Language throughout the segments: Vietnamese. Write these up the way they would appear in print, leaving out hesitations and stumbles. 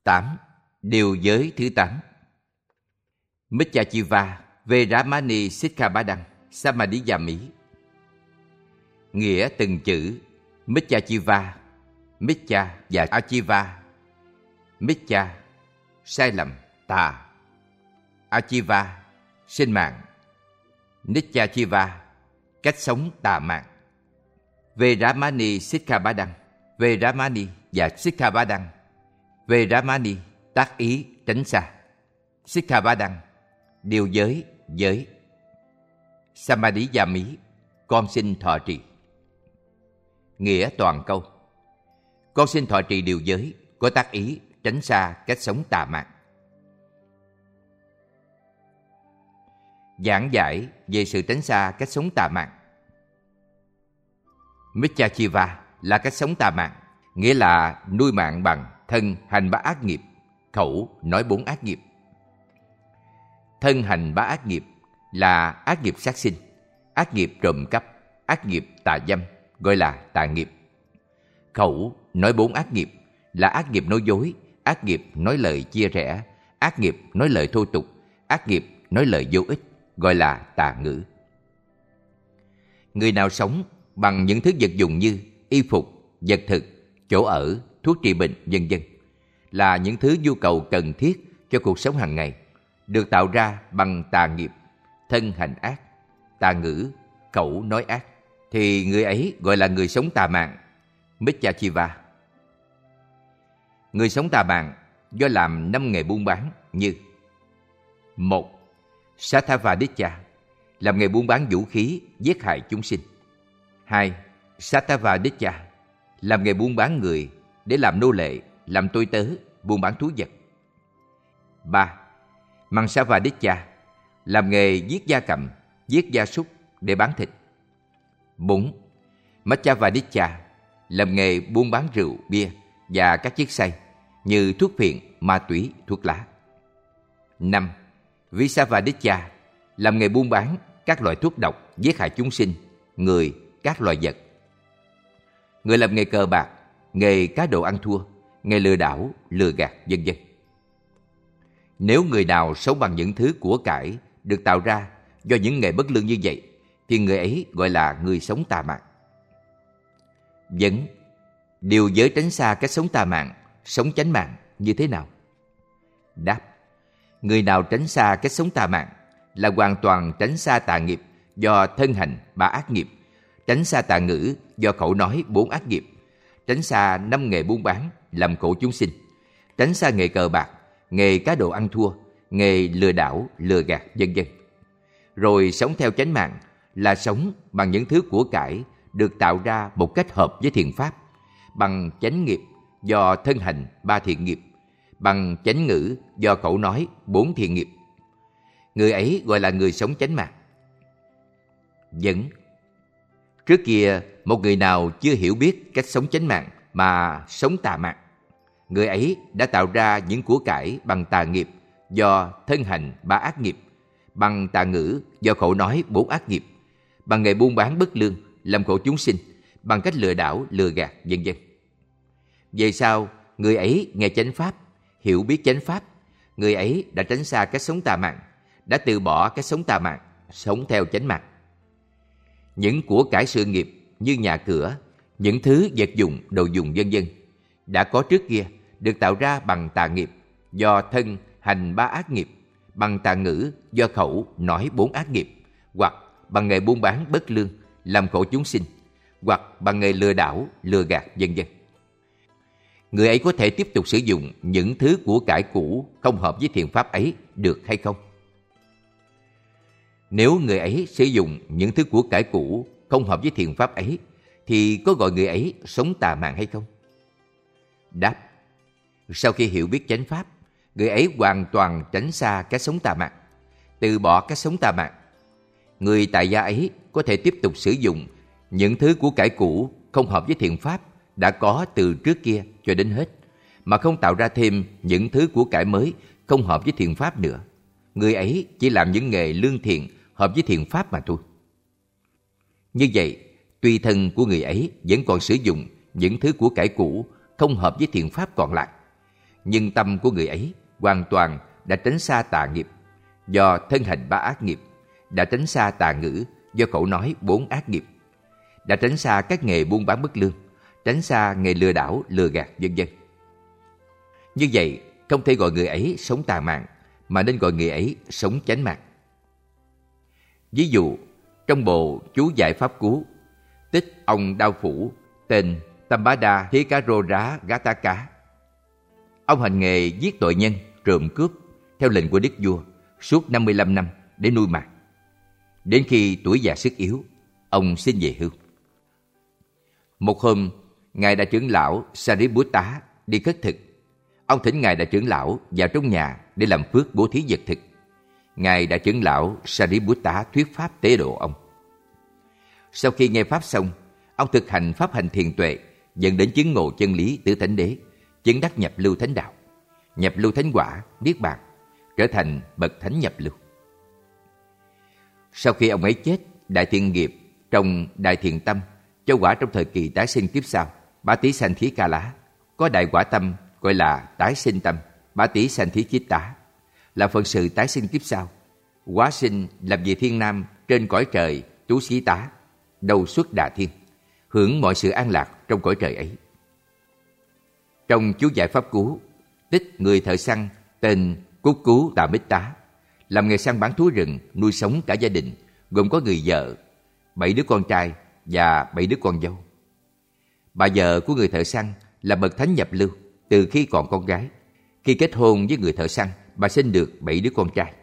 8. Điều giới thứ 8. Miccachiva Veramani Sikkhabadang Samadhiyami. Nghĩa từng chữ Miccachiva, Micca và Achiva. Micca, sai lầm, tà. Achiva, sinh mạng. Nityachiva, cách sống tà mạng. Veramani Sikkhabadang, Veramani và Sikkhabadang. Veramani, tác ý, tránh xa. Sikkhabadang, điều giới, giới. Samadhiyami, con xin thọ trì. Nghĩa toàn câu: con xin thọ trì điều giới, có tác ý, tránh xa cách sống tà mạng. Giảng giải về sự tránh xa cách sống tà mạng. Miccachiva là cách sống tà mạng, nghĩa là nuôi mạng bằng thân hành 3 ác nghiệp, khẩu nói 4 ác nghiệp. Thân hành 3 ác nghiệp là ác nghiệp sát sinh, ác nghiệp trộm cắp, ác nghiệp tà dâm, gọi là tà nghiệp. Khẩu nói 4 ác nghiệp là ác nghiệp nói dối, ác nghiệp nói lời chia rẽ, ác nghiệp nói lời thô tục, ác nghiệp nói lời vô ích, gọi là tà ngữ. Người nào sống bằng những thứ vật dụng như y phục, vật thực, chỗ ở, thuốc trị bệnh, vân vân, là những thứ nhu cầu cần thiết cho cuộc sống hàng ngày, được tạo ra bằng tà nghiệp, thân hành ác, tà ngữ, khẩu nói ác, thì người ấy gọi là người sống tà mạng, Miccachiva. Người sống tà mạng do làm 5 nghề buôn bán như: 1. Sattavadicca, làm nghề buôn bán vũ khí, giết hại chúng sinh. 2. Sattavadicca, làm nghề buôn bán người để làm nô lệ, làm tôi tớ, buôn bán thú vật. 3. Mansavadicca, làm nghề giết gia cầm, giết gia súc để bán thịt. 4. Macchavadicca, làm nghề buôn bán rượu, bia và các chất say như thuốc phiện, ma túy, thuốc lá. 5. Visavadicca, làm nghề buôn bán các loại thuốc độc, giết hại chúng sinh, người, các loài vật. Người làm nghề cờ bạc, nghề cá độ ăn thua, nghề lừa đảo, lừa gạt, vân vân. Nếu người nào sống bằng những thứ của cải được tạo ra do những nghề bất lương như vậy, thì người ấy gọi là người sống tà mạng. Vấn: điều giới tránh xa cách sống tà mạng, sống chánh mạng như thế nào? Đáp: người nào tránh xa cách sống tà mạng là hoàn toàn tránh xa tà nghiệp do thân hành 3 ác nghiệp, tránh xa tà ngữ do khẩu nói 4 ác nghiệp, tránh xa 5 nghề buôn bán làm khổ chúng sinh, tránh xa nghề cờ bạc, nghề cá độ ăn thua, nghề lừa đảo, lừa gạt, vân vân. Rồi sống theo chánh mạng là sống bằng những thứ của cải được tạo ra một cách hợp với thiện pháp, bằng chánh nghiệp do thân hành 3 thiện nghiệp, bằng chánh ngữ do khẩu nói 4 thiện nghiệp. Người ấy gọi là người sống chánh mạng. Vấn: trước kia một người nào chưa hiểu biết cách sống chánh mạng mà sống tà mạng, người ấy đã tạo ra những của cải bằng tà nghiệp do thân hành 3 ác nghiệp, bằng tà ngữ do khẩu nói 4 ác nghiệp, bằng nghề buôn bán bất lương làm khổ chúng sinh, bằng cách lừa đảo, lừa gạt, vân vân. Về sau, người ấy nghe chánh pháp, hiểu biết chánh pháp, người ấy đã tránh xa cách sống tà mạng, đã từ bỏ cách sống tà mạng, sống theo chánh mạng. Những của cải sự nghiệp như nhà cửa, những thứ vật dụng, đồ dùng vân vân đã có trước kia được tạo ra bằng tà nghiệp do thân hành 3 ác nghiệp, bằng tà ngữ do khẩu nói 4 ác nghiệp, hoặc bằng nghề buôn bán bất lương làm khổ chúng sinh, hoặc bằng nghề lừa đảo, lừa gạt, vân vân. Người ấy có thể tiếp tục sử dụng những thứ của cải cũ không hợp với thiện pháp ấy được hay không? Nếu người ấy sử dụng những thứ của cải cũ không hợp với thiện pháp ấy, thì có gọi người ấy sống tà mạng hay không? Đáp: sau khi hiểu biết chánh pháp, người ấy hoàn toàn tránh xa cái sống tà mạng, từ bỏ cái sống tà mạng. Người tại gia ấy có thể tiếp tục sử dụng những thứ của cải cũ không hợp với thiện pháp đã có từ trước kia cho đến hết, mà không tạo ra thêm những thứ của cải mới không hợp với thiện pháp nữa. Người ấy chỉ làm những nghề lương thiện hợp với thiện pháp mà thôi. Như vậy, tuy thân của người ấy vẫn còn sử dụng những thứ của cải cũ không hợp với thiện pháp còn lại, nhưng tâm của người ấy hoàn toàn đã tránh xa tà nghiệp do thân hành 3 ác nghiệp, đã tránh xa tà ngữ do khẩu nói 4 ác nghiệp, đã tránh xa các nghề buôn bán bất lương, tránh xa nghề lừa đảo, lừa gạt, vân vân. Như vậy, không thể gọi người ấy sống tà mạng, mà nên gọi người ấy sống chánh mạng. Ví dụ, trong bộ chú giải pháp cú, tích ông Đao Phủ tên Tambada Thế Cá Rô Rá Gá Tá Cá. Ông hành nghề giết tội nhân, trộm cướp theo lệnh của đức vua suốt 55 năm để nuôi mạng. Đến khi tuổi già sức yếu, ông xin về hưu. Một hôm, Ngài Đại trưởng lão Sariputta đi khất thực. Ông thỉnh Ngài Đại trưởng lão vào trong nhà để làm phước bố thí vật thực. Ngài Đại trưởng lão Sariputta thuyết pháp tế độ ông. Sau khi nghe pháp xong, ông thực hành pháp hành thiền tuệ, dẫn đến chứng ngộ chân lý tứ thánh đế, chứng đắc nhập lưu thánh đạo, nhập lưu thánh quả, niết bàn, trở thành bậc thánh nhập lưu. Sau khi ông ấy chết, đại thiện nghiệp trong đại thiện tâm cho quả trong thời kỳ tái sinh kiếp sau, Bá Tí Sanh Thí Ca Lá, có đại quả tâm gọi là tái sinh tâm, Bá Tí Sanh Thí Chiết Tá, là phận sự tái sinh kiếp sau, hóa sinh làm vị thiên nam trên cõi trời Tú Xí Tá, đầu xuất Đà Thiên, hưởng mọi sự an lạc trong cõi trời ấy. Trong chú giải pháp cú, tích người thợ săn tên Cúc Cú Tà Mít Tá, làm nghề săn bắn thú rừng, nuôi sống cả gia đình, gồm có người vợ, 7 đứa con trai và 7 đứa con dâu. Bà vợ của người thợ săn là bậc thánh nhập lưu từ khi còn con gái. Khi kết hôn với người thợ săn, bà sinh được 7 đứa con trai.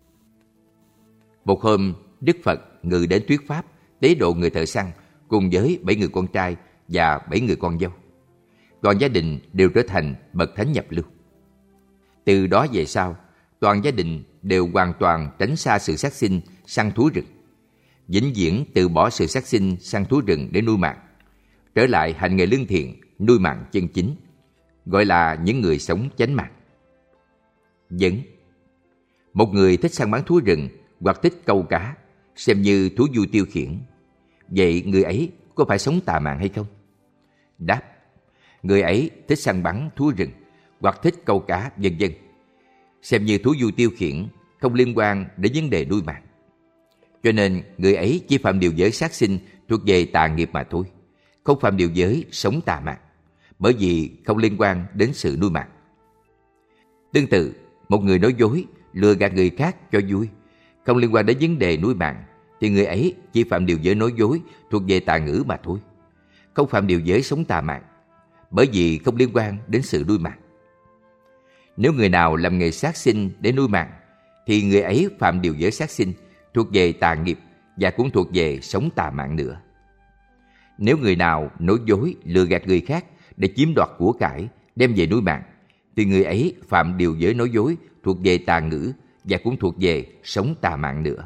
Một hôm, Đức Phật ngự đến thuyết pháp tế độ người thợ săn cùng với 7 người con trai và 7 người con dâu. Toàn gia đình đều trở thành bậc thánh nhập lưu. Từ đó về sau, toàn gia đình đều hoàn toàn tránh xa sự sát sinh, săn thú rừng, vĩnh viễn từ bỏ sự sát sinh, săn thú rừng để nuôi mạng, trở lại hành nghề lương thiện, nuôi mạng chân chính, gọi là những người sống chánh mạng. Dẫn: một người thích săn bắn thú rừng hoặc thích câu cá, xem như thú vui tiêu khiển. Vậy người ấy có phải sống tà mạng hay không? Đáp: người ấy thích săn bắn thú rừng hoặc thích câu cá, vân vân, xem như thú vui tiêu khiển, không liên quan đến vấn đề nuôi mạng. Cho nên người ấy chỉ phạm điều giới sát sinh thuộc về tà nghiệp mà thôi, không phạm điều giới sống tà mạng, bởi vì không liên quan đến sự nuôi mạng. Tương tự, một người nói dối, lừa gạt người khác cho vui, không liên quan đến vấn đề nuôi mạng, thì người ấy chỉ phạm điều giới nói dối thuộc về tà ngữ mà thôi, không phạm điều giới sống tà mạng, bởi vì không liên quan đến sự nuôi mạng. Nếu người nào làm nghề sát sinh để nuôi mạng, thì người ấy phạm điều giới sát sinh thuộc về tà nghiệp và cũng thuộc về sống tà mạng nữa. Nếu người nào nói dối, lừa gạt người khác để chiếm đoạt của cải, đem về nuôi mạng, thì người ấy phạm điều giới nói dối thuộc về tà ngữ và cũng thuộc về sống tà mạng nữa.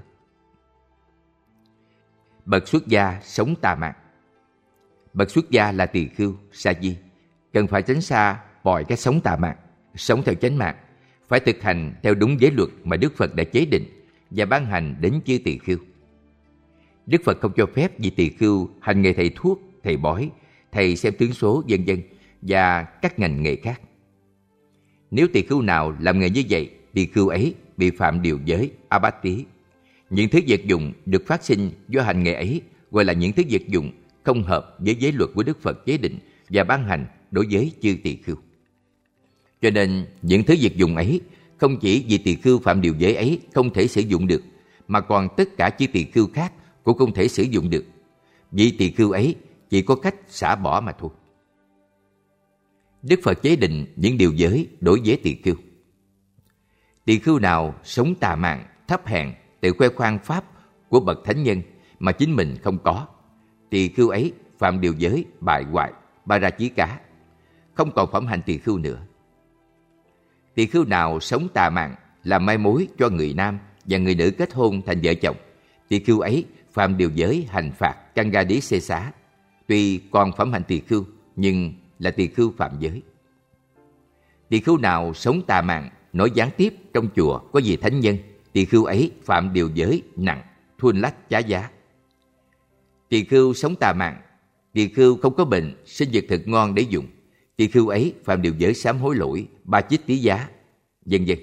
Bậc xuất gia sống tà mạng. Bậc xuất gia là tỳ khưu, sa di, cần phải tránh xa mọi cái sống tà mạng, sống theo chánh mạng, phải thực hành theo đúng giới luật mà Đức Phật đã chế định và ban hành đến chư tỳ khưu. Đức Phật không cho phép vị tỳ khưu hành nghề thầy thuốc, thầy bói, thầy xem tướng số, vân vân và các ngành nghề khác. Nếu tỳ khưu nào làm nghề như vậy, tỳ khưu ấy bị phạm điều giới abati. Những thứ vật dụng được phát sinh do hành nghề ấy gọi là những thứ vật dụng không hợp với giới luật của Đức Phật chế định và ban hành đối với chư tỳ khưu. Cho nên những thứ vật dụng ấy không chỉ vì tỳ khưu phạm điều giới ấy không thể sử dụng được, mà còn tất cả chư tỳ khưu khác cũng không thể sử dụng được. Vì tỳ khưu ấy chỉ có cách xả bỏ mà thôi. Đức Phật chế định những điều giới đối với tỳ khưu. Tỳ khưu nào sống tà mạng, thấp hèn, tự khoe khoang pháp của bậc thánh nhân mà chính mình không có, tỳ khưu ấy phạm điều giới bại hoại, ba ra chí cá, không còn phẩm hành tỳ khưu nữa. Tỳ khưu nào sống tà mạng, làm mai mối cho người nam và người nữ kết hôn thành vợ chồng, tỳ khưu ấy phạm điều giới hành phạt căn ga đí xê xá, tuy còn phẩm hành tỳ khưu nhưng là tỳ khưu phạm giới. Tỳ khưu nào sống tà mạng, nói gián tiếp trong chùa có vị thánh nhân, tỳ khưu ấy phạm điều giới nặng, thuôn lách chá giá. Tỳ khưu sống tà mạng, tỳ khưu không có bệnh, sinh vật thực ngon để dùng, tỳ khưu ấy phạm điều giới sám hối lỗi, ba chích tí giá, vân vân.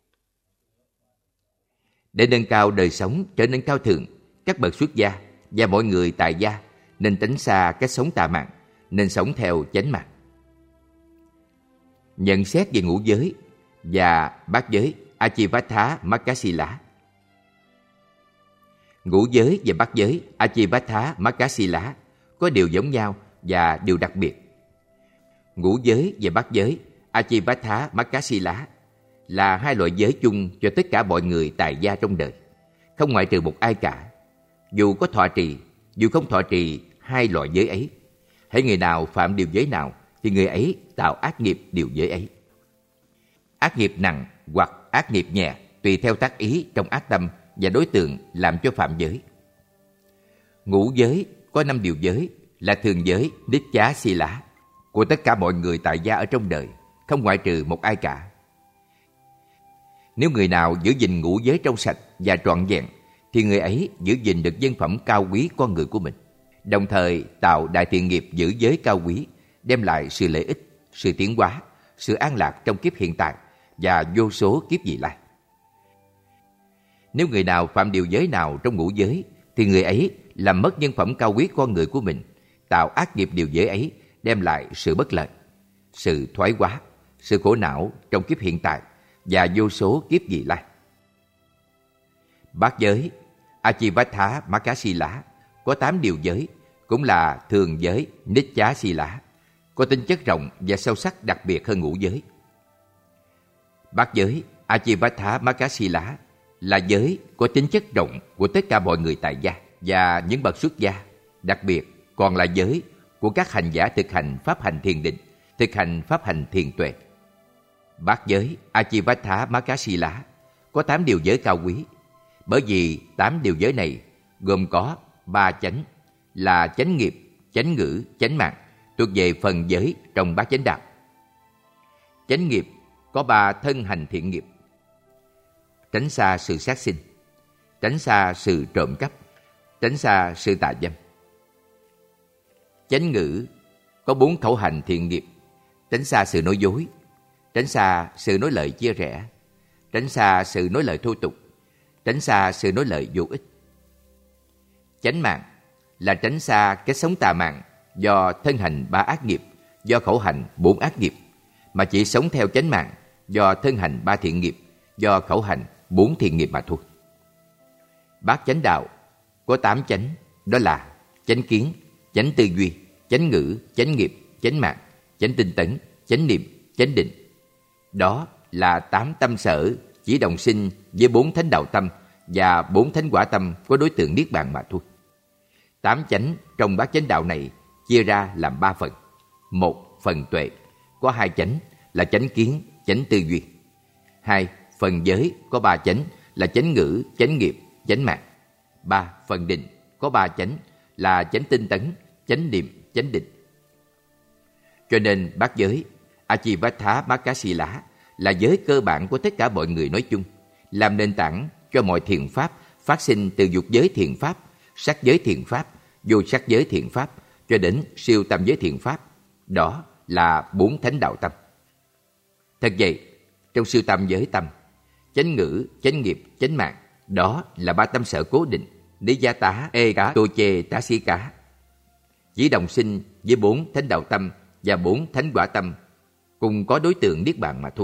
Để nâng cao đời sống trở nên cao thượng, các bậc xuất gia và mọi người tại gia nên tránh xa cách sống tà mạng, nên sống theo chánh mạng. Nhận xét về ngũ giới và bát giới Achivattha Makkasila. Ngũ giới và bát giới Achivattha Makkasila có điều giống nhau và điều đặc biệt. Ngũ giới và bát giới Achivattha Makkasila là hai loại giới chung cho tất cả mọi người tại gia trong đời, không ngoại trừ một ai cả. Dù có thọ trì, dù không thọ trì hai loại giới ấy, hễ người nào phạm điều giới nào thì người ấy tạo ác nghiệp điều giới ấy. Ác nghiệp nặng hoặc ác nghiệp nhẹ tùy theo tác ý trong ác tâm và đối tượng làm cho phạm giới. Ngũ giới có 5 điều giới là thường giới Nitya Sila của tất cả mọi người tại gia ở trong đời, không ngoại trừ một ai cả. Nếu người nào giữ gìn ngũ giới trong sạch và trọn vẹn thì người ấy giữ gìn được nhân phẩm cao quý con người của mình, đồng thời tạo đại thiện nghiệp giữ giới cao quý, đem lại sự lợi ích, sự tiến hóa, sự an lạc trong kiếp hiện tại và vô số kiếp vị lai. Nếu người nào phạm điều giới nào trong ngũ giới thì người ấy làm mất nhân phẩm cao quý con người của mình, tạo ác nghiệp điều giới ấy, đem lại sự bất lợi, sự thoái hóa, sự khổ não trong kiếp hiện tại và vô số kiếp vị lai. Bát giới Achivattha Makkasila có 8 điều giới, cũng là thường giới Nitya Sila, có tính chất rộng và sâu sắc đặc biệt hơn ngũ giới. Bát giới Achivattha Makkasila là giới có tính chất rộng của tất cả mọi người tại gia và những bậc xuất gia, đặc biệt còn là giới của các hành giả thực hành pháp hành thiền định, thực hành pháp hành thiền tuệ. Bát giới Achivattha Makkasila có 8 điều giới cao quý, bởi vì 8 điều giới này gồm có 3 chánh là chánh nghiệp, chánh ngữ, chánh mạng, thuộc về phần giới trong bát chánh đạo. Chánh nghiệp có 3 thân hành thiện nghiệp: tránh xa sự sát sinh, tránh xa sự trộm cắp, tránh xa sự tà dâm. Chánh ngữ có 4 khẩu hành thiện nghiệp: tránh xa sự nói dối, tránh xa sự nói lời chia rẽ, tránh xa sự nói lời thô tục, tránh xa sự nói lời vô ích. Chánh mạng là tránh xa cái sống tà mạng do thân hành 3 ác nghiệp, do khẩu hành 4 ác nghiệp, mà chỉ sống theo chánh mạng do thân hành 3 thiện nghiệp, do khẩu hành 4 thiện nghiệp mà thôi. Bát chánh đạo có 8 chánh, đó là chánh kiến, chánh tư duy, chánh ngữ, chánh nghiệp, chánh mạng, chánh tinh tấn, chánh niệm, chánh định. Đó là 8 tâm sở chỉ đồng sinh với 4 thánh đạo tâm và 4 thánh quả tâm có đối tượng niết bàn mà thôi. 8 chánh trong bát chánh đạo này chia ra làm 3 phần. Một, phần tuệ có 2 chánh là chánh kiến, chánh tư duy. 2, phần giới có 3 chánh là chánh ngữ, chánh nghiệp, chánh mạng. 3, phần định có 3 chánh là chánh tinh tấn, chánh niệm, chánh định. Cho nên bát giới Achivattha Makkasila là giới cơ bản của tất cả mọi người nói chung, làm nền tảng cho mọi thiện pháp phát sinh từ dục giới thiện pháp, sắc giới thiện pháp, vô sắc giới thiện pháp cho đến siêu tam giới thiện pháp. Đó là 4 thánh đạo tâm. Thật vậy, trong siêu tam giới tâm, chánh ngữ, chánh nghiệp, chánh mạng, đó là 3 tâm sở cố định, Niyata, Eka, Toche, Tasika, chỉ đồng sinh với 4 thánh đạo tâm và 4 thánh quả tâm, cùng có đối tượng niết bàn mà thôi.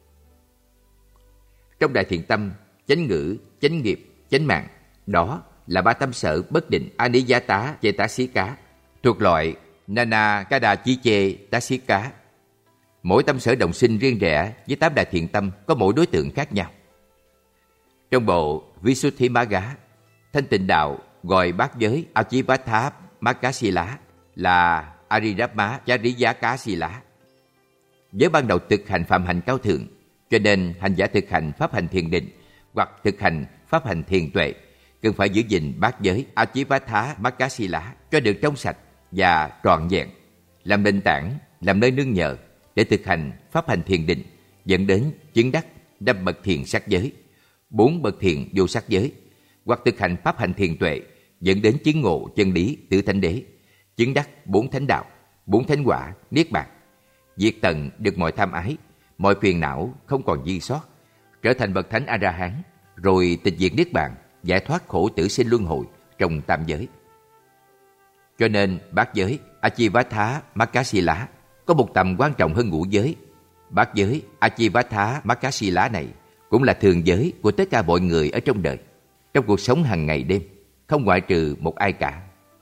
Trong đại thiện tâm, chánh ngữ, chánh nghiệp, chánh mạng, đó là 3 tâm sở bất định Aniyata Cetasika, thuộc loại Nanakadachiche Tasika. Mỗi tâm sở đồng sinh riêng rẽ với 8 đại thiện tâm có mỗi đối tượng khác nhau. Trong bộ Visuddhimagga, Thanh Tịnh Đạo gọi bát giới Achivattha Makkasila là Aridhamma Chariyakasila. Giới ban đầu thực hành phạm hành cao thượng, cho nên hành giả thực hành pháp hành thiền định hoặc thực hành pháp hành thiền tuệ cần phải giữ gìn bát giới Achivattha Makkasila cho được trong sạch và trọn vẹn, làm nền tảng, làm nơi nương nhờ để thực hành pháp hành thiền định, dẫn đến chứng đắc 5 bậc thiền sắc giới, 4 bậc thiền vô sắc giới, hoặc thực hành pháp hành thiền tuệ, dẫn đến chứng ngộ chân lý tứ thánh đế, chứng đắc 4 thánh đạo, 4 thánh quả, niết bàn. diệt tận được mọi tham ái, mọi phiền não không còn dư sót, trở thành bậc thánh A-la-hán, rồi tịch diệt niết bàn, giải thoát khổ tử sinh luân hồi trong tam giới. Cho nên bát giới Achivatthá Makasila có một tầm quan trọng hơn ngũ giới. Bát giới Achivatthá Makasila này cũng là thường giới của tất cả mọi người ở trong đời, trong cuộc sống hàng ngày đêm, không ngoại trừ một ai cả.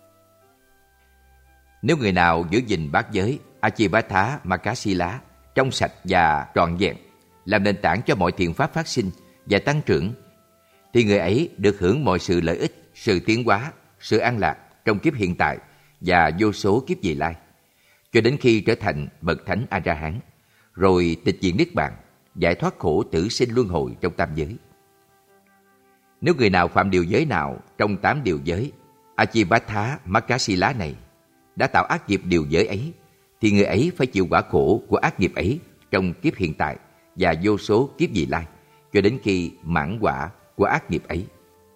Nếu người nào giữ gìn bát giới Achivatthá Makasila trong sạch và trọn vẹn, làm nền tảng cho mọi thiện pháp phát sinh và tăng trưởng, thì người ấy được hưởng mọi sự lợi ích, sự tiến hóa, sự an lạc trong kiếp hiện tại và vô số kiếp vị lai, cho đến khi trở thành bậc thánh A-la-hán, rồi tịch diệt niết bàn, giải thoát khổ tử sinh luân hồi trong tam giới. Nếu người nào phạm điều giới nào trong 8 điều giới Achivatthá Makasila này, đã tạo ác nghiệp điều giới ấy, thì người ấy phải chịu quả khổ của ác nghiệp ấy trong kiếp hiện tại và vô số kiếp vị lai, cho đến khi mãn quả của ác nghiệp ấy.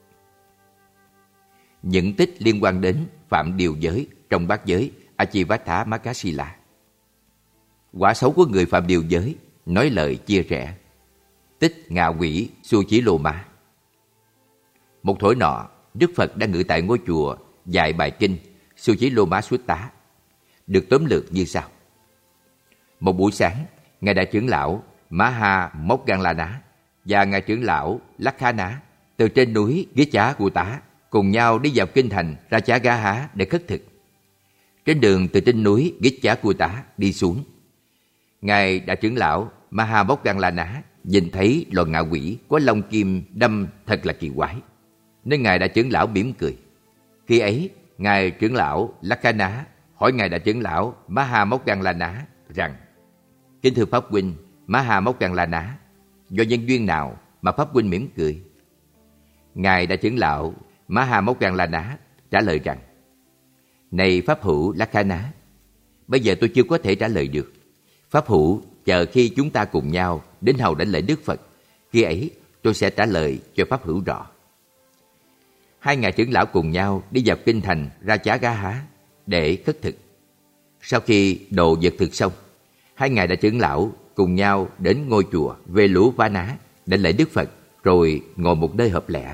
Những tích liên quan đến phạm điều giới trong bát giới Achivatthá Makasila. Quả xấu của người phạm điều giới, nói lời chia rẽ. Tích ngạ quỷ Suchiloma. Một thổi nọ, Đức Phật đang ngự tại ngôi chùa dạy bài kinh Suchiloma Sutta, được tóm lược như sau. Một buổi sáng, Ngài Đại trưởng lão Maha Moggallana và Ngài trưởng lão Lakkhana từ trên núi Gichakutta cùng nhau đi vào kinh thành Ratchagāha để khất thực. Trên đường từ trên núi Gichakutta đi xuống, Ngài Đại trưởng lão Maha Moggallana nhìn thấy loài ngạ quỷ có lông kim đâm thật là kỳ quái, nên Ngài Đại trưởng lão mỉm cười. Khi ấy, Ngài trưởng lão Lakkhana hỏi Ngài Đại trưởng lão Maha Moggallana rằng: Kính thưa Pháp huynh Maha Moggallana, do nhân duyên nào mà Pháp huynh mỉm cười? Ngài Đại trưởng lão Maha Moggallana trả lời rằng: Này Pháp hữu Lakkhana, bây giờ tôi chưa có thể trả lời được. Pháp hữu chờ khi chúng ta cùng nhau đến hầu đảnh lễ Đức Phật, khi ấy tôi sẽ trả lời cho Pháp hữu rõ. Hai ngài trưởng lão cùng nhau đi vào kinh thành Ratchagāha để khất thực. Sau khi đồ vật thực xong, hai ngài đại trưởng lão cùng nhau đến ngôi chùa Veluvana đảnh lễ Đức Phật, rồi ngồi một nơi hợp lẻ.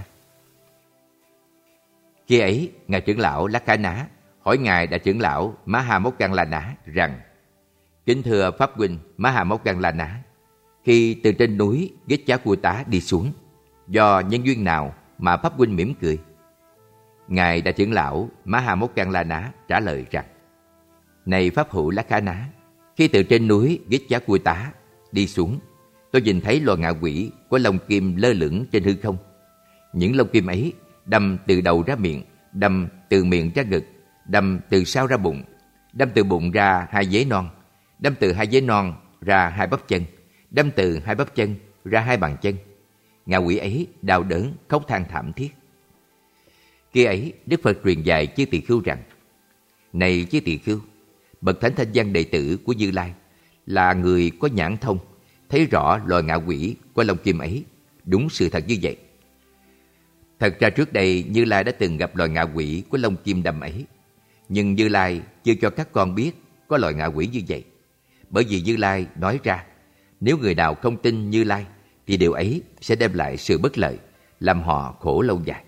Khi ấy, ngài trưởng lão Lakkhana hỏi ngài đại trưởng lão Maha Moggallana rằng: Kính thưa Pháp huynh Maha Moggallana, khi từ trên núi Gichakutta đi xuống, do nhân duyên nào mà Pháp huynh mỉm cười? Ngài đại trưởng lão Maha Moggallana trả lời rằng: Này Pháp hữu Lakkhana, khi từ trên núi Gichakutta đi xuống, tôi nhìn thấy loài ngạ quỷ có lông kim lơ lửng trên hư không. Những lông kim ấy đâm từ đầu ra miệng, đâm từ miệng ra ngực, đâm từ sau ra bụng, đâm từ bụng ra hai vế non, đâm từ hai vế non ra hai bắp chân, đâm từ hai bắp chân ra hai bàn chân. Ngạ quỷ ấy đau đớn khóc than thảm thiết. Khi ấy, Đức Phật truyền dạy chư tỳ khưu rằng: Này chư tỳ khưu, bậc thánh thanh văn đệ tử của Như Lai là người có nhãn thông, thấy rõ loài ngạ quỷ có lông kim ấy, đúng sự thật như vậy. Thật ra trước đây Như Lai đã từng gặp loài ngạ quỷ có lông kim đâm ấy, nhưng Như Lai chưa cho các con biết có loài ngạ quỷ như vậy. Bởi vì Như Lai nói ra, nếu người nào không tin Như Lai thì điều ấy sẽ đem lại sự bất lợi, làm họ khổ lâu dài.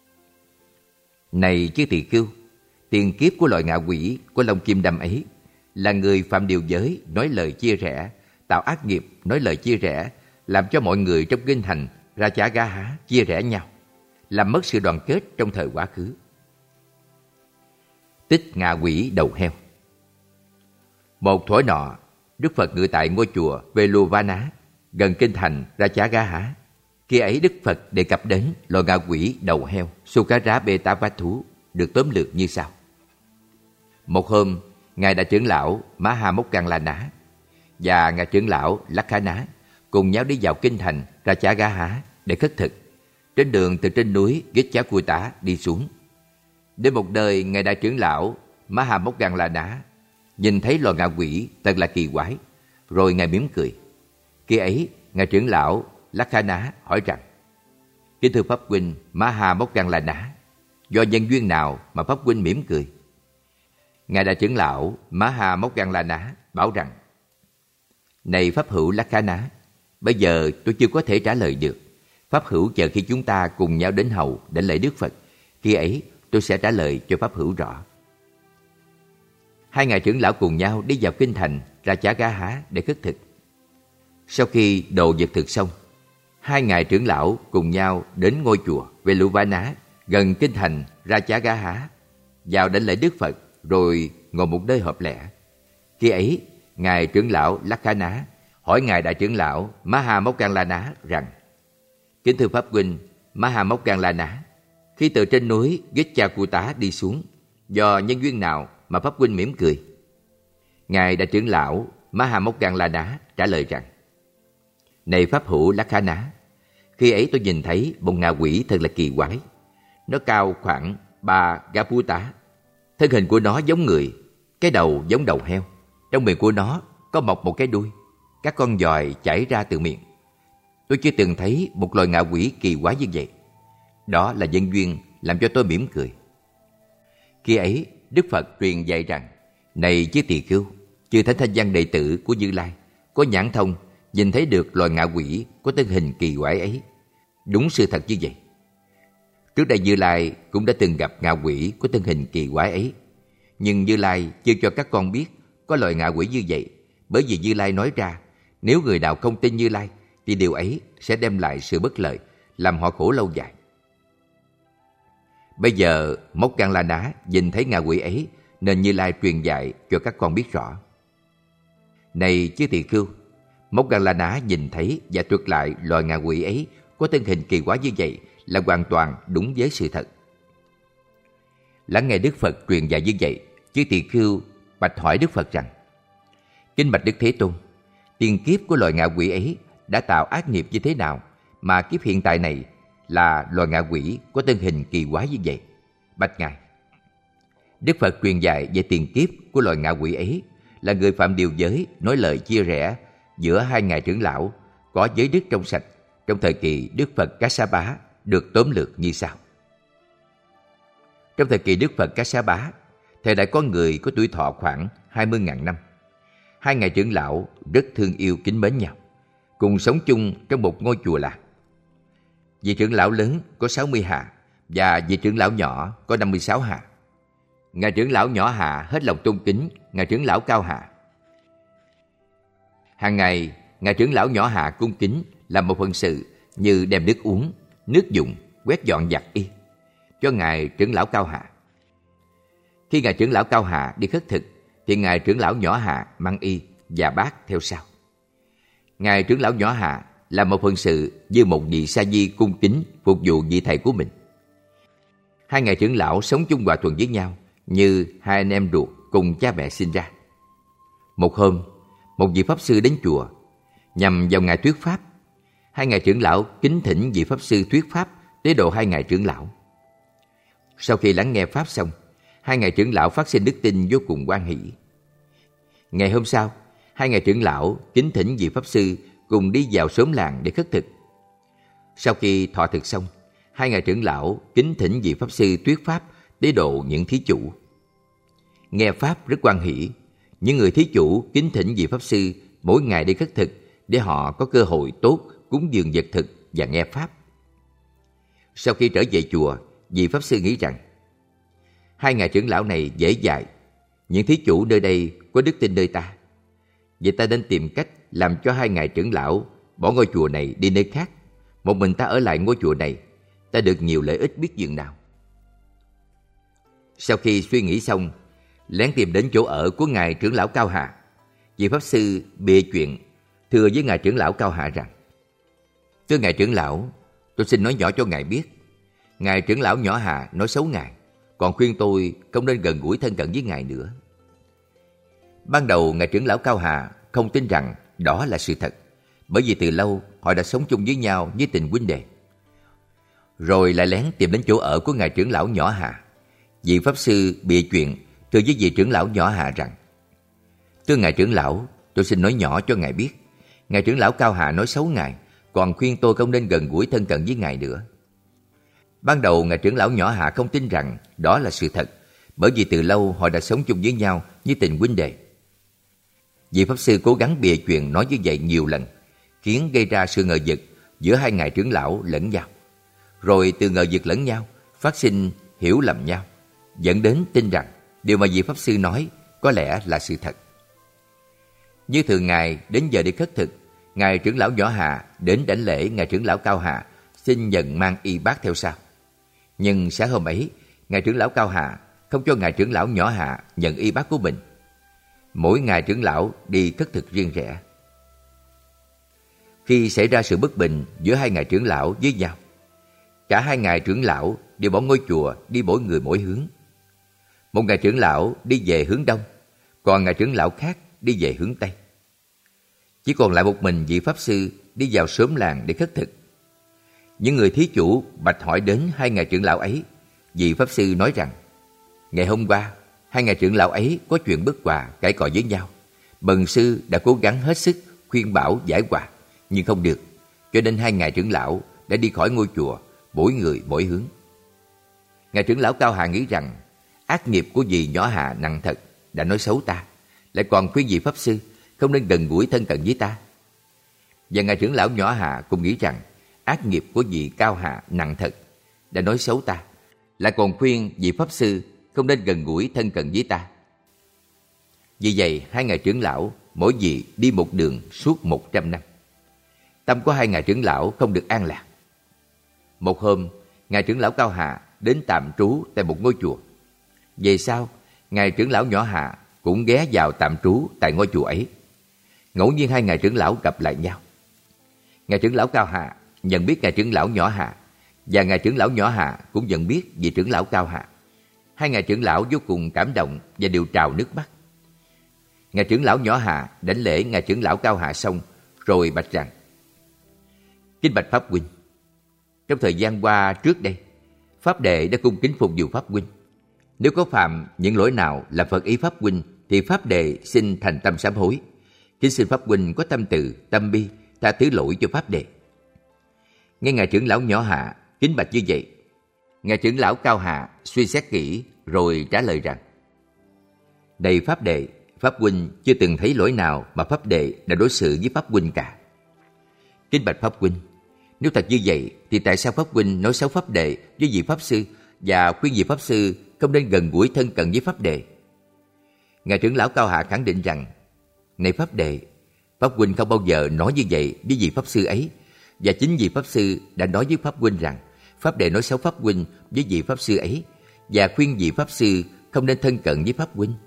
Này chư tỳ khưu, tiền kiếp của loài ngạ quỷ có lông kim đâm ấy là người phạm điều giới, nói lời chia rẽ, tạo ác nghiệp, nói lời chia rẽ, làm cho mọi người trong kinh thành Ratchagāha chia rẽ nhau, làm mất sự đoàn kết trong thời quá khứ. Tích ngạ quỷ đầu heo. Một thuở nọ, Đức Phật ngự tại ngôi chùa Veluvana gần kinh thành Ratchagāha. Khi ấy Đức Phật đề cập đến loài ngạ quỷ đầu heo Sukarabetavatu, được tóm lược như sau. Một hôm, ngài đại trưởng lão Maha Moggallana và ngài trưởng lão Lakkhana cùng nhau đi vào kinh thành Ratchagāha để khất thực. Trên đường từ trên núi Gichakutta đi xuống, đến một nơi ngài đại trưởng lão Maha Moggallana nhìn thấy loài ngạ quỷ thật là kỳ quái, rồi ngài mỉm cười. Khi ấy, ngài trưởng lão Lakkhana hỏi rằng: Kính thưa Pháp huynh Maha Moggallana, do nhân duyên nào mà Pháp huynh mỉm cười? Ngài đại trưởng lão Maha Moggallana bảo rằng: Này Pháp hữu Lakkhana, bây giờ tôi chưa có thể trả lời được. Pháp hữu chờ khi chúng ta cùng nhau đến hầu để lễ Đức Phật. Khi ấy tôi sẽ trả lời cho Pháp hữu rõ. Hai ngài trưởng lão cùng nhau đi vào kinh thành Rajagaha để khất thực. Sau khi đồ vật thực xong, hai ngài trưởng lão cùng nhau đến ngôi chùa Veluvana gần kinh thành Rajagaha, vào đảnh lễ Đức Phật rồi ngồi một nơi họp lẻ. Khi ấy, ngài trưởng lão Lakkhana hỏi ngài đại trưởng lão Mahamokkallana rằng: Kính thưa Pháp huynh Mahamokkallana, khi từ trên núi Gitchakuta đi xuống, do nhân duyên nào mà Pháp huynh mỉm cười? Ngài đại trưởng lão Mahamokkallana trả lời rằng: Này Pháp hữu Lakkhana, khi ấy tôi nhìn thấy một ngạ quỷ thật là kỳ quái. Nó cao khoảng 3 gaputa, thân hình của nó giống người, cái đầu giống đầu heo. Trong miệng của nó có mọc một cái đuôi, các con giòi chảy ra từ miệng. Tôi chưa từng thấy một loài ngạ quỷ kỳ quái như vậy. Đó là nhân duyên làm cho tôi mỉm cười. Khi ấy, Đức Phật truyền dạy rằng: Này chư tỳ khưu, chư thánh thanh văn đệ tử của Như Lai có nhãn thông, nhìn thấy được loài ngạ quỷ có thân hình kỳ quái ấy. Đúng sự thật như vậy. Trước đây Như Lai cũng đã từng gặp ngạ quỷ có thân hình kỳ quái ấy, nhưng Như Lai chưa cho các con biết có loài ngạ quỷ như vậy, bởi vì Như Lai nói ra, nếu người nào không tin Như Lai thì điều ấy sẽ đem lại sự bất lợi, làm họ khổ lâu dài. Bây giờ Mokkallana nhìn thấy ngạ quỷ ấy, nên Như Lai truyền dạy cho các con biết rõ. Này chư tỳ khưu, Mokkallana nhìn thấy và thuật lại loài ngạ quỷ ấy có thân hình kỳ quái như vậy là hoàn toàn đúng với sự thật. Lắng nghe Đức Phật truyền dạy như vậy, chư tỳ khưu bạch hỏi Đức Phật rằng: Kính bạch Đức Thế Tôn, tiền kiếp của loài ngạ quỷ ấy đã tạo ác nghiệp như thế nào mà kiếp hiện tại này là loài ngạ quỷ có thân hình kỳ quái như vậy? Bạch Ngài, Đức Phật truyền dạy về tiền kiếp của loài ngạ quỷ ấy là người phạm điều giới, nói lời chia rẽ giữa hai ngài trưởng lão có giới đức trong sạch trong thời kỳ Đức Phật Kassapa, được tóm lược như sau. Trong thời kỳ Đức Phật Kassapa, thời đại có người có tuổi thọ khoảng 20.000 năm. Hai ngài trưởng lão rất thương yêu kính mến nhau, cùng sống chung trong một ngôi chùa làng. Vị trưởng lão lớn có 60 hạ và vị trưởng lão nhỏ có 56 hạ. Ngài trưởng lão nhỏ hạ hết lòng tôn kính ngài trưởng lão cao hạ. Hàng ngày, ngài trưởng lão nhỏ hạ cung kính làm một phận sự như đem nước uống, nước dùng, quét dọn giặt y cho ngài trưởng lão cao hạ. Khi ngài trưởng lão cao hạ đi khất thực thì ngài trưởng lão nhỏ hạ mang y và bát theo sau. Ngài trưởng lão nhỏ hạ làm một phận sự như một vị sa di cung kính phục vụ vị thầy của mình. Hai ngài trưởng lão sống chung hòa thuận với nhau như hai anh em ruột cùng cha mẹ sinh ra. Một hôm, một vị pháp sư đến chùa nhằm vào ngài thuyết pháp. Hai ngài trưởng lão kính thỉnh vị pháp sư thuyết pháp để độ hai ngài trưởng lão. Sau khi lắng nghe pháp xong, hai ngài trưởng lão phát sinh đức tin vô cùng hoan hỷ. Ngày hôm sau, hai ngài trưởng lão kính thỉnh vị pháp sư cùng đi vào xóm làng để khất thực. Sau khi thọ thực xong, hai ngài trưởng lão kính thỉnh vị pháp sư thuyết pháp để độ những thí chủ. Nghe pháp rất hoan hỷ, những người thí chủ kính thỉnh vị pháp sư mỗi ngày đi khất thực để họ có cơ hội tốt cúng dường vật thực và nghe pháp. Sau khi trở về chùa, vị pháp sư nghĩ rằng hai ngài trưởng lão này dễ dạy, những thí chủ nơi đây có đức tin nơi ta. Vậy ta nên tìm cách làm cho hai ngài trưởng lão bỏ ngôi chùa này đi nơi khác. Một mình ta ở lại ngôi chùa này, ta được nhiều lợi ích biết chừng nào. Sau khi suy nghĩ xong, lén tìm đến chỗ ở của ngài trưởng lão cao hạ. Vị pháp sư bịa chuyện thưa với ngài trưởng lão cao hạ rằng: Thưa ngài trưởng lão, tôi xin nói nhỏ cho ngài biết. Ngài trưởng lão nhỏ hạ nói xấu ngài, còn khuyên tôi không nên gần gũi thân cận với ngài nữa. Ban đầu ngài trưởng lão cao hạ không tin rằng đó là sự thật, bởi vì từ lâu họ đã sống chung với nhau với tình huynh đệ. Rồi lại lén tìm đến chỗ ở của ngài trưởng lão nhỏ hạ. Vị pháp sư bịa chuyện thưa với vị trưởng lão nhỏ hạ rằng: Thưa ngài trưởng lão, tôi xin nói nhỏ cho ngài biết. Ngài trưởng lão cao hạ nói xấu ngài, còn khuyên tôi không nên gần gũi thân cận với ngài nữa. Ban đầu ngài trưởng lão nhỏ hạ không tin rằng đó là sự thật, bởi vì từ lâu họ đã sống chung với nhau như tình huynh đệ. Vị Pháp Sư cố gắng bịa chuyện nói như vậy nhiều lần, khiến gây ra sự ngờ vực giữa hai ngài trưởng lão lẫn nhau. Rồi từ ngờ vực lẫn nhau, phát sinh hiểu lầm nhau, dẫn đến tin rằng điều mà vị Pháp Sư nói có lẽ là sự thật. Như thường ngày đến giờ đi khất thực, ngài trưởng lão Nhỏ Hạ đến đảnh lễ ngài trưởng lão Cao Hạ, xin nhận mang y bát theo sau. Nhưng sáng hôm ấy, ngài trưởng lão Cao Hạ không cho ngài trưởng lão Nhỏ Hạ nhận y bát của mình. Mỗi ngài trưởng lão đi khất thực riêng rẽ. Khi xảy ra sự bất bình giữa hai ngài trưởng lão với nhau, cả hai ngài trưởng lão đều bỏ ngôi chùa đi mỗi người mỗi hướng. Một ngài trưởng lão đi về hướng đông, còn ngài trưởng lão khác đi về hướng tây. Chỉ còn lại một mình vị Pháp Sư đi vào xóm làng để khất thực. Những người thí chủ bạch hỏi đến hai ngài trưởng lão ấy. Vị Pháp Sư nói rằng, ngày hôm qua, hai ngài trưởng lão ấy có chuyện bất hòa cãi cọ với nhau. Bần sư đã cố gắng hết sức khuyên bảo giải hòa, nhưng không được, cho nên hai ngài trưởng lão đã đi khỏi ngôi chùa, mỗi người mỗi hướng. Ngài trưởng lão Cao Hạ nghĩ rằng ác nghiệp của vị Nhỏ Hạ nặng thật, đã nói xấu ta, lại còn khuyên vị Pháp Sư không nên gần gũi thân cận với ta. Và ngài trưởng lão Nhỏ Hạ cũng nghĩ rằng ác nghiệp của vị Cao Hạ nặng thật, đã nói xấu ta, lại còn khuyên vị Pháp Sư không nên gần gũi thân cận với ta. Vì vậy, hai ngài trưởng lão mỗi vị đi một đường suốt 100 năm. Tâm của hai ngài trưởng lão không được an lạc. Một hôm, ngài trưởng lão Cao Hạ đến tạm trú tại một ngôi chùa. Về sau, ngài trưởng lão Nhỏ Hạ cũng ghé vào tạm trú tại ngôi chùa ấy. Ngẫu nhiên hai ngài trưởng lão gặp lại nhau. Ngài trưởng lão Cao Hạ nhận biết ngài trưởng lão Nhỏ Hạ, và ngài trưởng lão Nhỏ Hạ cũng nhận biết vị trưởng lão Cao Hạ. Hai ngài trưởng lão vô cùng cảm động và đều trào nước mắt. Ngài trưởng lão Nhỏ Hạ đảnh lễ ngài trưởng lão Cao Hạ xong, rồi bạch rằng: Kính bạch Pháp huynh, trong thời gian qua trước đây, Pháp đệ đã cung kính phục vụ Pháp huynh. Nếu có phạm những lỗi nào là phật ý Pháp huynh, thì Pháp đệ xin thành tâm sám hối. Kính xin Pháp huynh có tâm từ, tâm bi, tha thứ lỗi cho Pháp đệ. Nghe ngài trưởng lão Nhỏ Hạ kính bạch như vậy, ngài trưởng lão Cao Hạ suy xét kỹ rồi trả lời rằng: Này Pháp đệ, Pháp huynh chưa từng thấy lỗi nào mà Pháp đệ đã đối xử với Pháp huynh cả. Kính bạch Pháp huynh, nếu thật như vậy thì tại sao Pháp huynh nói xấu Pháp đệ với vị Pháp Sư và khuyên vị Pháp Sư không nên gần gũi thân cận với Pháp đệ? Ngài trưởng lão Cao Hạ khẳng định rằng: Này Pháp đệ, Pháp huynh không bao giờ nói như vậy với vị Pháp Sư ấy, và chính vị Pháp Sư đã nói với Pháp huynh rằng Pháp đệ nói xấu Pháp huynh với vị Pháp Sư ấy, và khuyên vị Pháp Sư không nên thân cận với Pháp huynh.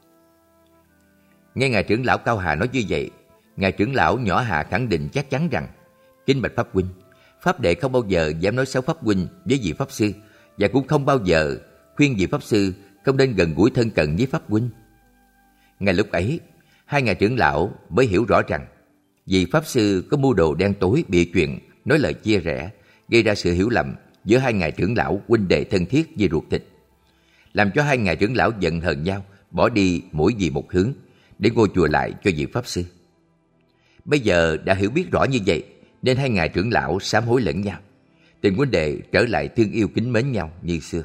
Nghe ngài trưởng lão Cao Hạ nói như vậy, ngài trưởng lão Nhỏ Hạ khẳng định chắc chắn rằng: Kính bạch Pháp huynh, Pháp đệ không bao giờ dám nói xấu Pháp huynh với vị Pháp Sư, và cũng không bao giờ khuyên vị Pháp Sư không nên gần gũi thân cận với Pháp huynh. Ngay lúc ấy, hai ngài trưởng lão mới hiểu rõ rằng vị Pháp Sư có mưu đồ đen tối bịa chuyện, nói lời chia rẽ, gây ra sự hiểu lầm giữa hai ngài trưởng lão huynh đệ thân thiết như ruột thịt, làm cho hai ngài trưởng lão giận hờn nhau, bỏ đi mỗi vị một hướng để ngôi chùa lại cho vị Pháp Sư. Bây giờ đã hiểu biết rõ như vậy, nên hai ngài trưởng lão sám hối lẫn nhau, tình huynh đệ trở lại thương yêu kính mến nhau như xưa.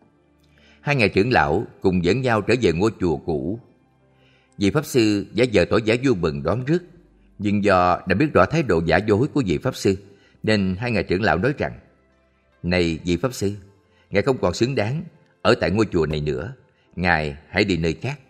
Hai ngài trưởng lão cùng dẫn nhau trở về ngôi chùa cũ. Vị Pháp Sư giả vờ tỏ vẻ vui mừng đón rước, nhưng do đã biết rõ thái độ giả dối của vị Pháp Sư, nên hai ngài trưởng lão nói rằng: Này vị Pháp Sư, ngài không còn xứng đáng ở tại ngôi chùa này nữa, ngài hãy đi nơi khác.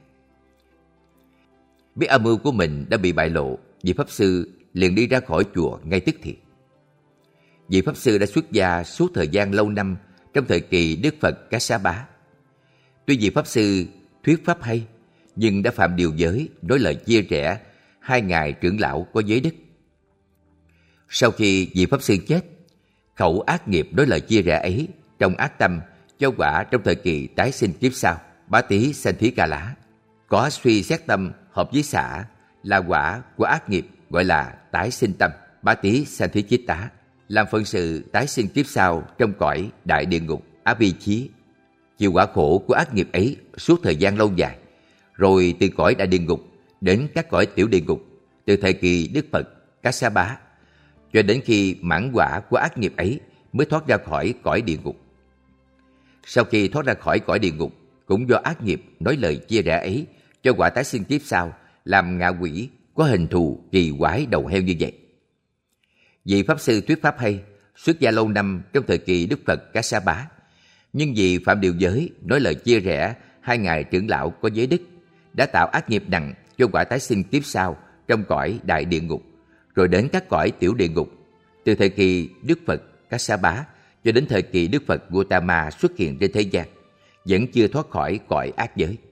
Biết âm mưu của mình đã bị bại lộ, vị Pháp Sư liền đi ra khỏi chùa ngay tức thì. Vị Pháp Sư đã xuất gia suốt thời gian lâu năm trong thời kỳ Đức Phật Cát Xá Bá. Tuy vị Pháp Sư thuyết pháp hay, nhưng đã phạm điều giới, nói lời chia rẽ hai ngài trưởng lão có giới đức. Sau khi vị Pháp Sư chết, khẩu ác nghiệp nói lời chia rẽ ấy trong ác tâm cho quả trong thời kỳ tái sinh kiếp sau, Bá Tý Sanh Thí Ca Lá. Có suy xét tâm hợp với xả là quả của ác nghiệp, gọi là tái sinh tâm, Bá Tý Sanh Thí Chiết Tá, làm phận sự tái sinh kiếp sau trong cõi đại địa ngục Á Vi Chí, chịu quả khổ của ác nghiệp ấy suốt thời gian lâu dài, rồi từ cõi đại địa ngục đến các cõi tiểu địa ngục, từ thời kỳ Đức Phật Cát Xá Bá cho đến khi mãn quả của ác nghiệp ấy mới thoát ra khỏi cõi địa ngục. Sau khi thoát ra khỏi cõi địa ngục, cũng do ác nghiệp nói lời chia rẽ ấy cho quả tái sinh kiếp sau làm ngạ quỷ có hình thù kỳ quái đầu heo như vậy. Vị Pháp Sư thuyết Pháp hay, xuất gia lâu năm trong thời kỳ Đức Phật Kassapa, nhưng vì phạm điều giới, nói lời chia rẽ hai ngài trưởng lão có giới đức, đã tạo ác nghiệp nặng cho quả tái sinh kiếp sau trong cõi đại địa ngục, rồi đến các cõi tiểu địa ngục. Từ thời kỳ Đức Phật Kassapa cho đến thời kỳ Đức Phật Gautama xuất hiện trên thế gian, vẫn chưa thoát khỏi cõi ác giới.